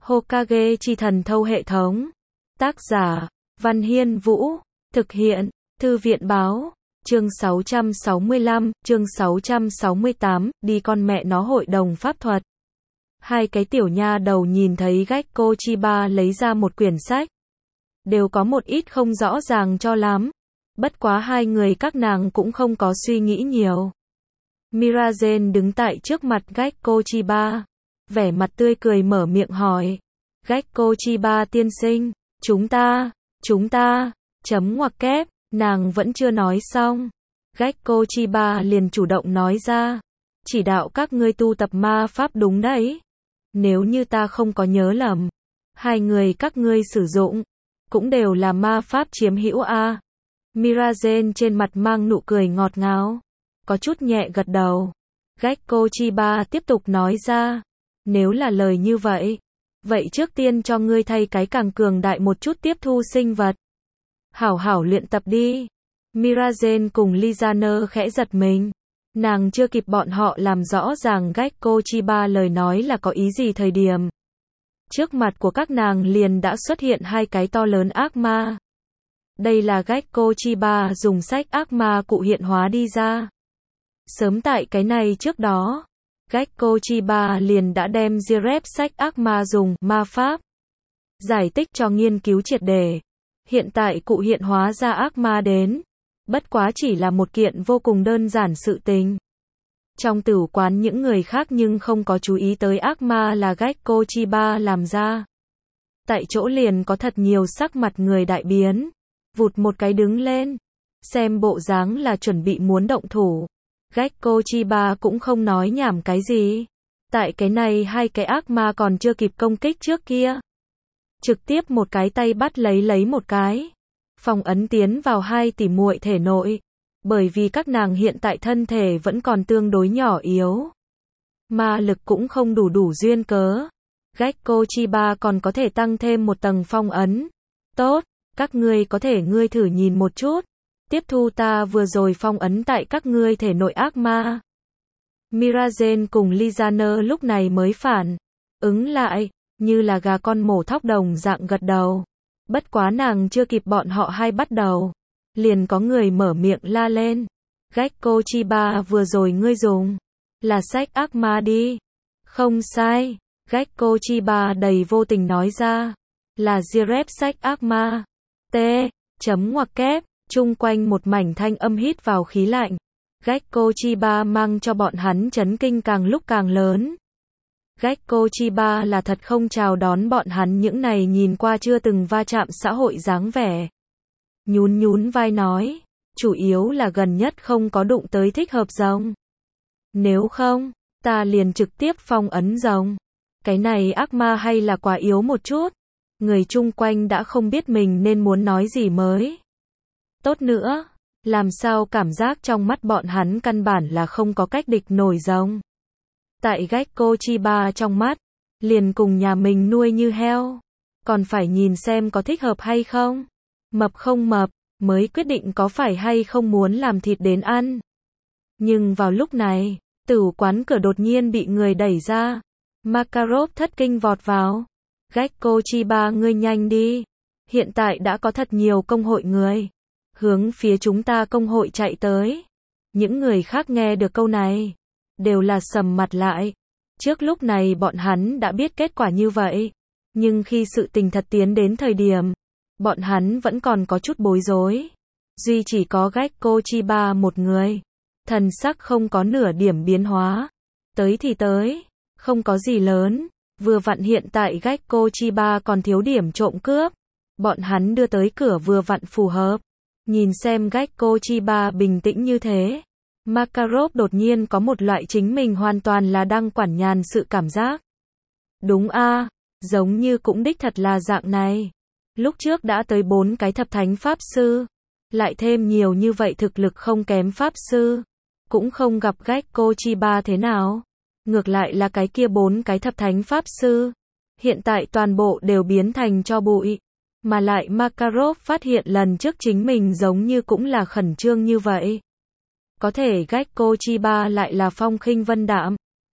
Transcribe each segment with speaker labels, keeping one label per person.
Speaker 1: Hokage chi thần thâu hệ thống. Tác giả, Văn Hiên Vũ. Thực hiện, Thư viện Báo. Chương 665, chương 668, đi con mẹ nó hội đồng pháp thuật. Hai cái tiểu nha đầu nhìn thấy Gekko Chiba lấy ra một quyển sách. Đều có một ít không rõ ràng cho lắm. Bất quá hai người các nàng cũng không có suy nghĩ nhiều. Mirazen đứng tại trước mặt Gekko Chiba. Vẻ mặt tươi cười mở miệng hỏi. Gekko Chiba tiên sinh, chúng ta, chấm ngoặc kép, nàng vẫn chưa nói xong. Gekko Chiba liền chủ động nói ra. Chỉ đạo các ngươi tu tập ma pháp đúng đấy. Nếu như ta không có nhớ lầm, hai người các ngươi sử dụng, cũng đều là ma pháp chiếm hữu a. Mirazen trên mặt mang nụ cười ngọt ngào, có chút nhẹ gật đầu. Gekko Chiba tiếp tục nói ra. Nếu là lời như vậy, vậy trước tiên cho ngươi thay cái càng cường đại một chút tiếp thu sinh vật. Hảo hảo luyện tập đi. Mirazen cùng Lizaner khẽ giật mình. Nàng chưa kịp bọn họ làm rõ ràng Gekko Chiba lời nói là có ý gì thời điểm. Trước mặt của các nàng liền đã xuất hiện hai cái to lớn ác ma. Đây là Gekko Chiba dùng sách ác ma cụ hiện hóa đi ra. Sớm tại cái này trước đó, Gekko Chiba liền đã đem Jirep sách ác ma dùng ma pháp giải tích cho nghiên cứu triệt để. Hiện tại cụ hiện hóa ra ác ma đến, bất quá chỉ là một kiện vô cùng đơn giản sự tình. Trong tử quán những người khác nhưng không có chú ý tới ác ma là Gekko Chiba làm ra. Tại chỗ liền có thật nhiều sắc mặt người đại biến. Vụt một cái đứng lên, xem bộ dáng là chuẩn bị muốn động thủ. Gekko Chiba cũng không nói nhảm cái gì. Tại cái này hai cái ác ma còn chưa kịp công kích trước kia, trực tiếp một cái tay bắt lấy một cái. Phong ấn tiến vào hai tỷ muội thể nội. Bởi vì các nàng hiện tại thân thể vẫn còn tương đối nhỏ yếu. Ma lực cũng không đủ duyên cớ. Gekko Chiba còn có thể tăng thêm một tầng phong ấn. Tốt, các ngươi có thể ngươi thử nhìn một chút. Tiếp thu ta vừa rồi phong ấn tại các ngươi thể nội ác ma. Mirazen cùng Lizaner lúc này mới phản ứng lại, như là gà con mổ thóc đồng dạng gật đầu. Bất quá nàng chưa kịp bọn họ hai bắt đầu, liền có người mở miệng la lên. Gekko Chiba vừa rồi ngươi dùng là sách ác ma đi. Không sai, Gekko Chiba đầy vô tình nói ra. Là Jirep sách ác ma. T. Chấm ngoặc kép. Chung quanh một mảnh thanh âm hít vào khí lạnh. Gekko Chiba mang cho bọn hắn chấn kinh càng lúc càng lớn. Gekko Chiba là thật không chào đón bọn hắn những này nhìn qua chưa từng va chạm xã hội dáng vẻ. Nhún vai nói, chủ yếu là gần nhất không có đụng tới thích hợp rồng. Nếu không, ta liền trực tiếp phong ấn rồng. Cái này ác ma hay là quá yếu một chút. Người chung quanh đã không biết mình nên muốn nói gì mới tốt nữa. Làm sao cảm giác trong mắt bọn hắn căn bản là không có cách địch nổi rồng. Tại Gekko Chiba trong mắt, liền cùng nhà mình nuôi như heo. Còn phải nhìn xem có thích hợp hay không. Mập không mập, mới quyết định có phải hay không muốn làm thịt đến ăn. Nhưng vào lúc này, tử quán cửa đột nhiên bị người đẩy ra. Makarov thất kinh vọt vào. Gekko Chiba ngươi nhanh đi. Hiện tại đã có thật nhiều công hội người hướng phía chúng ta công hội chạy tới. Những người khác nghe được câu này, đều là sầm mặt lại. Trước lúc này bọn hắn đã biết kết quả như vậy. Nhưng khi sự tình thật tiến đến thời điểm, bọn hắn vẫn còn có chút bối rối. Duy chỉ có Gekko Chiba một người. Thần sắc không có nửa điểm biến hóa. Tới thì tới, không có gì lớn. Vừa vặn hiện tại Gekko Chiba còn thiếu điểm trộm cướp. Bọn hắn đưa tới cửa vừa vặn phù hợp. Nhìn xem Gekko Chiba bình tĩnh như thế. Makarov đột nhiên có một loại chính mình hoàn toàn là đang quản nhàn sự cảm giác. Đúng a, giống như cũng đích thật là dạng này. Lúc trước đã tới 4 cái thập thánh pháp sư. Lại thêm nhiều như vậy thực lực không kém pháp sư. Cũng không gặp Gekko Chiba thế nào. Ngược lại là cái kia 4 cái thập thánh pháp sư. Hiện tại toàn bộ đều biến thành tro bụi. Mà lại Makarov phát hiện lần trước chính mình giống như cũng là khẩn trương như vậy. Có thể Gekko Chiba lại là phong khinh vân đạm.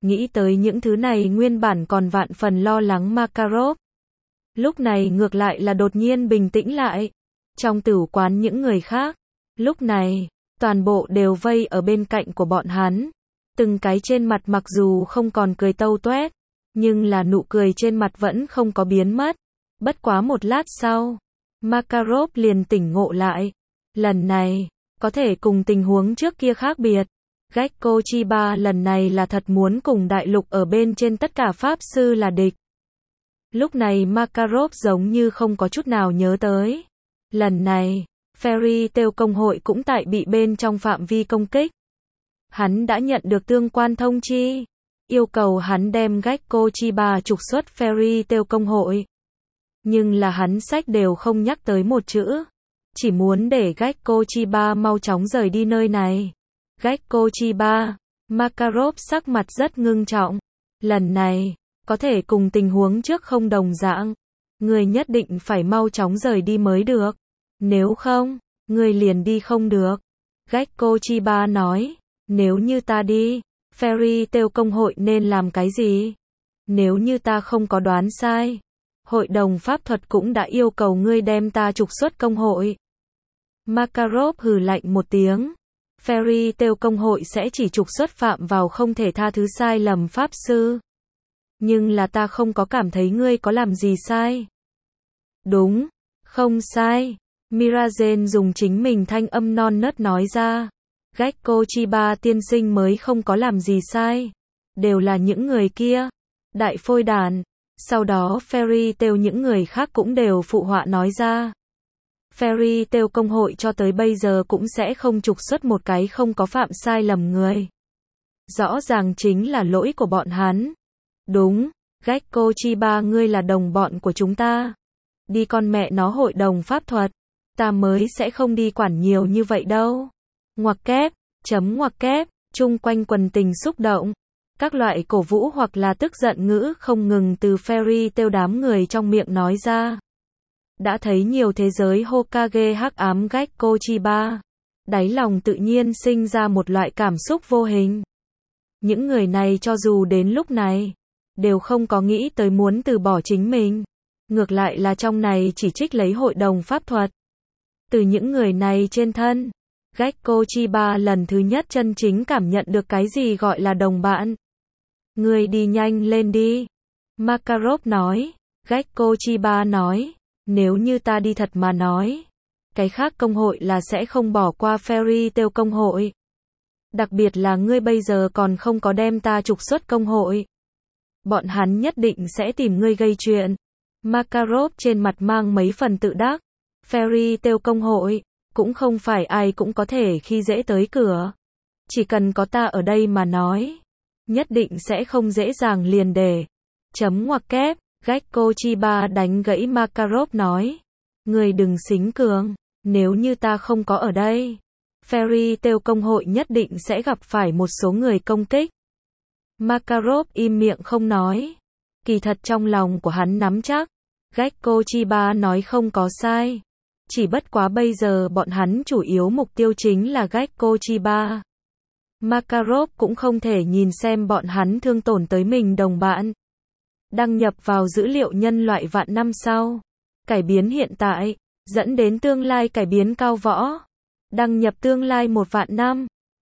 Speaker 1: Nghĩ tới những thứ này nguyên bản còn vạn phần lo lắng Makarov. Lúc này ngược lại là đột nhiên bình tĩnh lại. Trong tửu quán những người khác, lúc này, toàn bộ đều vây ở bên cạnh của bọn hắn. Từng cái trên mặt mặc dù không còn cười tâu toét, nhưng là nụ cười trên mặt vẫn không có biến mất. Bất quá một lát sau, Makarov liền tỉnh ngộ lại. Lần này, có thể cùng tình huống trước kia khác biệt. Gekko Chiba lần này là thật muốn cùng đại lục ở bên trên tất cả pháp sư là địch. Lúc này Makarov giống như không có chút nào nhớ tới. Lần này, Fairy Tail công hội cũng tại bị bên trong phạm vi công kích. Hắn đã nhận được tương quan thông chi, yêu cầu hắn đem Gekko Chiba trục xuất Fairy Tail công hội. Nhưng là hắn sách đều không nhắc tới một chữ, chỉ muốn để Gekko Chiba mau chóng rời đi nơi này. Gekko Chiba, Makarov sắc mặt rất ngưng trọng. Lần này, có thể cùng tình huống trước không đồng dạng. Người nhất định phải mau chóng rời đi mới được. Nếu không, người liền đi không được. Gekko Chiba nói, nếu như ta đi, Fairy Tail công hội nên làm cái gì? Nếu như ta không có đoán sai, hội đồng pháp thuật cũng đã yêu cầu ngươi đem ta trục xuất công hội. Makarov hừ lạnh một tiếng. Fairy Tail công hội sẽ chỉ trục xuất phạm vào không thể tha thứ sai lầm pháp sư. Nhưng là ta không có cảm thấy ngươi có làm gì sai. Đúng, không sai. Mirazen dùng chính mình thanh âm non nớt nói ra. Gekko Chiba tiên sinh mới không có làm gì sai. Đều là những người kia. Đại phôi đàn. Sau đó Fairy Tail những người khác cũng đều phụ họa nói ra. Fairy Tail công hội cho tới bây giờ cũng sẽ không trục xuất một cái không có phạm sai lầm người. Rõ ràng chính là lỗi của bọn hắn. Đúng, Gekko Chiba ngươi là đồng bọn của chúng ta. Đi con mẹ nó hội đồng pháp thuật. Ta mới sẽ không đi quản nhiều như vậy đâu. Ngoặc kép, ngoặc kép, chung quanh quần tình xúc động. Các loại cổ vũ hoặc là tức giận ngữ không ngừng từ Fairy Tail đám người trong miệng nói ra. Đã thấy nhiều thế giới Hokage hắc ám Gekko Chiba. Đáy lòng tự nhiên sinh ra một loại cảm xúc vô hình. Những người này cho dù đến lúc này, đều không có nghĩ tới muốn từ bỏ chính mình. Ngược lại là trong này chỉ trích lấy hội đồng pháp thuật. Từ những người này trên thân, Gekko Chiba lần thứ nhất chân chính cảm nhận được cái gì gọi là đồng bạn. Ngươi đi nhanh lên đi. Makarov nói. Gekko Chiba nói. Nếu như ta đi thật mà nói, cái khác công hội là sẽ không bỏ qua Fairy Tail công hội. Đặc biệt là ngươi bây giờ còn không có đem ta trục xuất công hội. Bọn hắn nhất định sẽ tìm ngươi gây chuyện. Makarov trên mặt mang mấy phần tự đắc. Fairy Tail công hội, cũng không phải ai cũng có thể khi dễ tới cửa. Chỉ cần có ta ở đây mà nói, nhất định sẽ không dễ dàng liền để. Ngoặc kép. Gekko Chiba đánh gãy Makarov nói. Người đừng xính cường, nếu như ta không có ở đây, Fairy Tail công hội nhất định sẽ gặp phải một số người công kích. Makarov im miệng không nói. Kỳ thật trong lòng của hắn nắm chắc. Gekko Chiba nói không có sai. Chỉ bất quá bây giờ bọn hắn chủ yếu mục tiêu chính là Gekko Chiba. Makarov cũng không thể nhìn xem bọn hắn thương tổn tới mình đồng bạn. Đăng nhập vào dữ liệu nhân loại vạn năm sau. Cải biến hiện tại, dẫn đến tương lai cải biến cao võ. Đăng nhập tương lai 1 vạn năm.